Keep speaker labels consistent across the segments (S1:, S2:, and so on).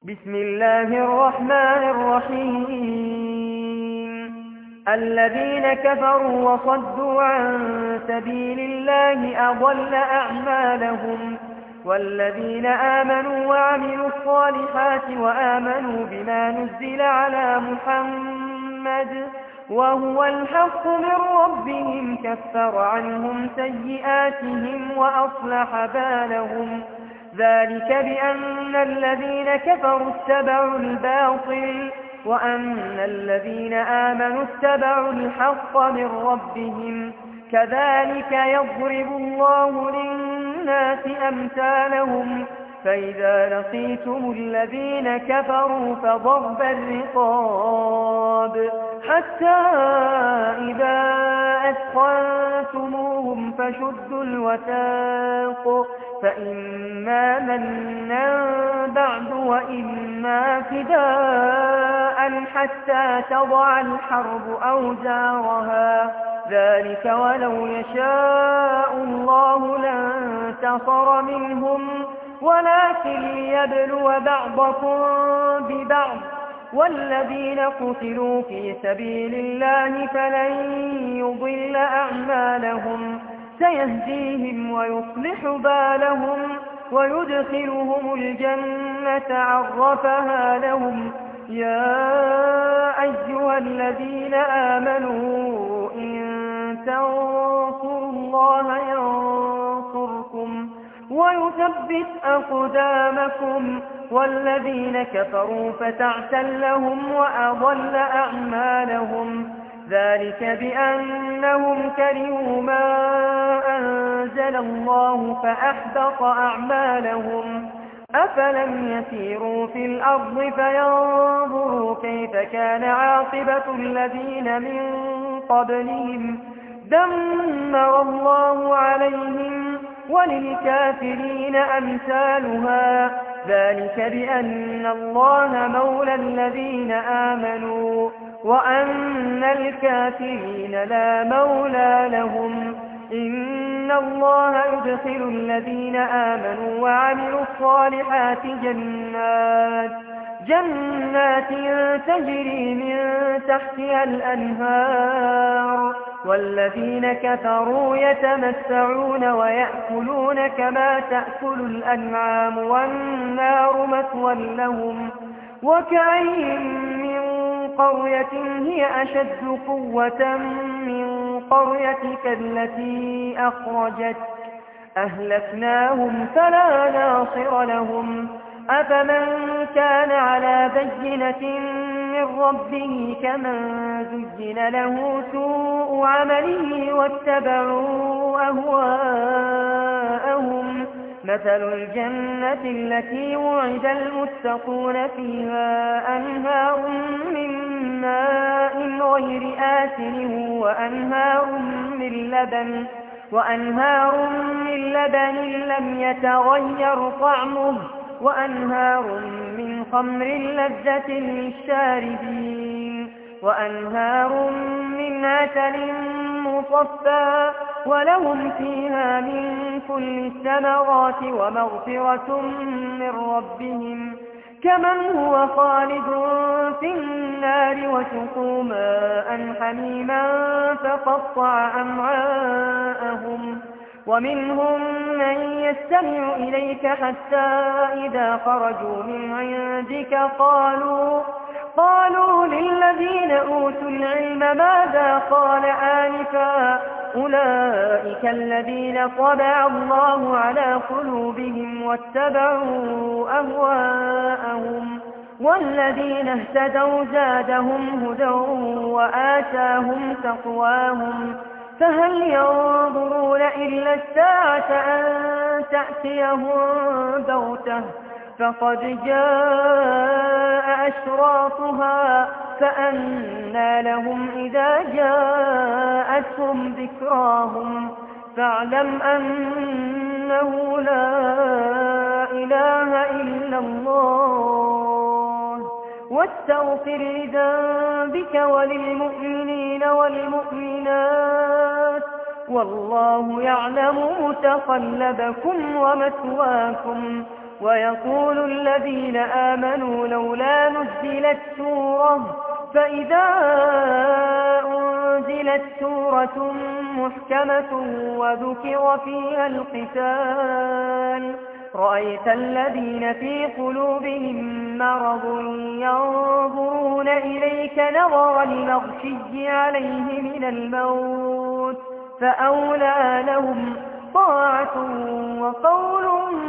S1: بسم الله الرحمن الرحيم. الذين كفروا وصدوا عن سبيل الله أضل أعمالهم، والذين آمنوا وعملوا الصالحات وآمنوا بما نزل على محمد وهو الحق من ربهم كفر عنهم سيئاتهم وأصلح بالهم. ذلك بأن الذين كفروا اتبعوا الباطل وأن الذين آمنوا اتبعوا الحق من ربهم. كذلك يضرب الله للناس أمثالهم. فإذا لقيتم الذين كفروا فضرب الرقاب حتى إذا أثخنتموهم فشدوا الوثاق فإما منا بعد وإما فداء حتى تضع الحرب أوزارها. ذلك ولو يشاء الله لانتصر منهم ولكن ليبلو بعضكم ببعض. والذين قتلوا في سبيل الله فلن يضل أعمالهم سيهديهم ويصلح بالهم ويدخلهم الجنة عرفها لهم. يا أيها الذين آمنوا إن تنصروا الله ينصركم ويثبت أقدامكم. والذين كفروا فتعسا لهم وأضل أعمالهم. ذلك بأنهم كرهوا ما أنزل الله فأحبط أعمالهم. أفلم يسيروا في الأرض فينظروا كيف كان عاقبة الذين من قبلهم دمر الله عليهم وللكافرين أمثالها. ذلك بأن الله مولى الذين آمنوا وأن الكافرين لا مولى لهم. إن الله يدخل الذين آمنوا وعملوا الصالحات جنات تجري من تحتها الأنهار. والذين كفروا يتمتعون ويأكلون كما تأكل الأنعام والنار مثوى لهم. وكأين من قرية هي أشد قوة من قريتك التي أخرجت أهلكناهم فلا ناصر لهم. أفمن كان على بينة من ربه كمن زين له سوء عمله واتبعوا أهواءهم. مثل الجنة التي وعد المتقون فيها أنهار من ماء غير آسن وأنهار من لبن لم يتغير طعمه وأنهار من خمر لذة للشاربين وأنهار من عسل مصفى ولهم فيها من كل الثمرات ومغفرة من ربهم. كمن هو خالد في النار وسقوا ماء حميما فقطع أمعاءهم. ومنهم من يستمع إليك حتى إذا خرجوا من عندك قالوا للذين أوتوا العلم ماذا قال آنفا. أولئك الذين طبع الله على قلوبهم واتبعوا أهواءهم. والذين اهتدوا زادهم هدى وآتاهم تقواهم. فهل ينظرون إلا الساعة أن تأتيهم بغتة فقد جاء أشراطها فأنى لهم إذا جاءتهم ذكراهم. فاعلم أنه لا إله إلا الله واستغفر لذنبك وللمؤمنين والمؤمنات والله يعلم متقلبكم ومثواكم. ويقول الذين آمنوا لولا نزلت سورة فإذا أنزلت سورة محكمة وذكر فيها القتال رأيت الذين في قلوبهم مرض ينظرون إليك نظر المغشي عليه من الموت فأولى لهم طاعة وقول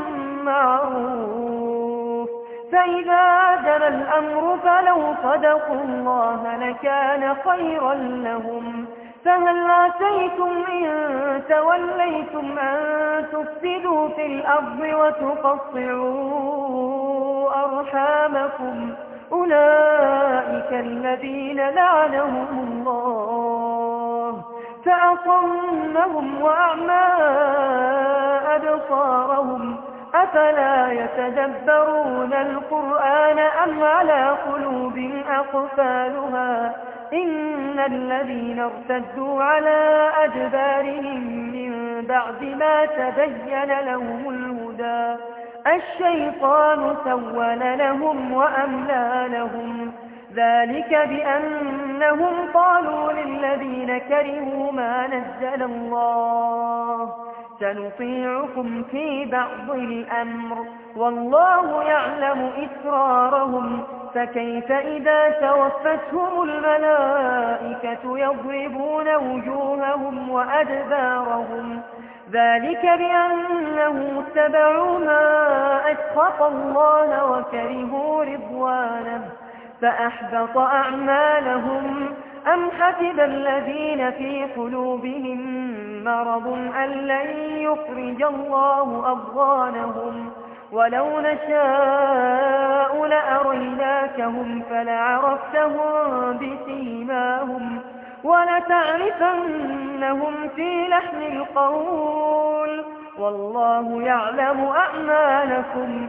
S1: معروف فإذا عجل الأمر فلو صدقوا الله لكان خيرا لهم فهل عسيتم إن توليتم أن تفسدوا في الأرض وتقطعوا أرحامكم أولئك الذين لعنهم الله فأصمهم وأعمى أبصارهم أفلا يتدبرون القرآن أم على قلوب أقفالها إن الذين ارتدوا على أدبارهم من بعد ما تبين لهم الهدى الشيطان سول لهم وأملى لهم ذلك بأنهم قالوا للذين كرهوا ما نزل الله سنطيعكم في بعض الأمر والله يعلم إسرارهم فكيف إذا توفتهم الملائكة يضربون وجوههم وأدبارهم ذلك بأنهم اتبعوا ما أسخط الله وكرهوا رضوانه فأحبط أعمالهم أم حسب الذين في قلوبهم مرض أن لن يخرج الله أضغانهم ولو نشاء لأريناكهم فلعرفتهم بسيماهم ولتعرفنهم في لحن القول والله يعلم أعمالكم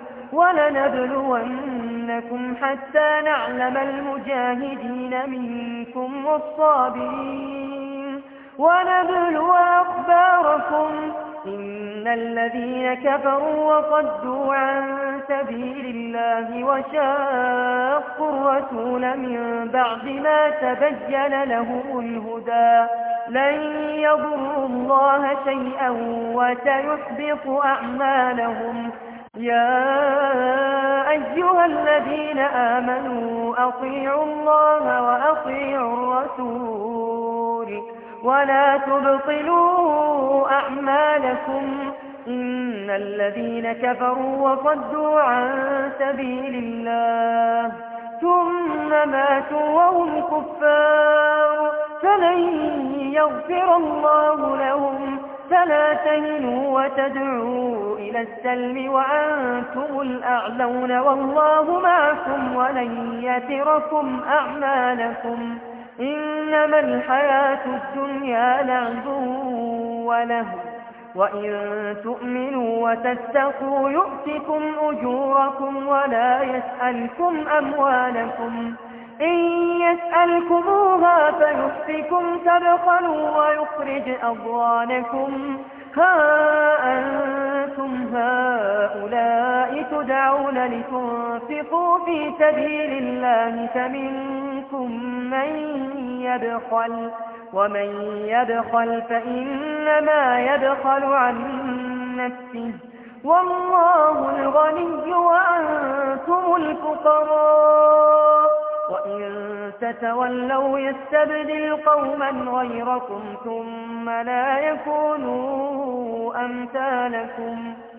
S1: ولنبلونكم حتى نعلم المجاهدين منكم والصابرين ونبلو أخباركم إن الذين كفروا وصدوا عن سبيل الله وشاقوا الرسول من بعد ما تبين لهم الهدى لن يضروا الله شيئا وسيحبط أعمالهم يا أيها الذين آمنوا أطيعوا الله وأطيعوا الرسول ولا تبطلوا أعمالكم إن الذين كفروا وصدوا عن سبيل الله ثم ماتوا وهم كفار فلن يغفر الله لهم فلا تهنوا وتدعوا إلى السلم وأنتم الأعلون والله معكم ولن يتركم أعمالكم إنما الحياة الدنيا لعب وله وإن تؤمنوا وتتقوا يؤتكم أجوركم ولا يسألكم أموالكم إن يسألكموها فيحفكم تبخلوا ويخرج أضغانكم ها أنتم هؤلاء تدعون لتنفقوا في سبيل الله فمنكم من يبخل ومن يبخل فإنما يبخل عن نفسه والله الغني وأنتم الفقراء وإن تتولوا يستبدل قوما غيركم ثم لا يكونوا أمثالكم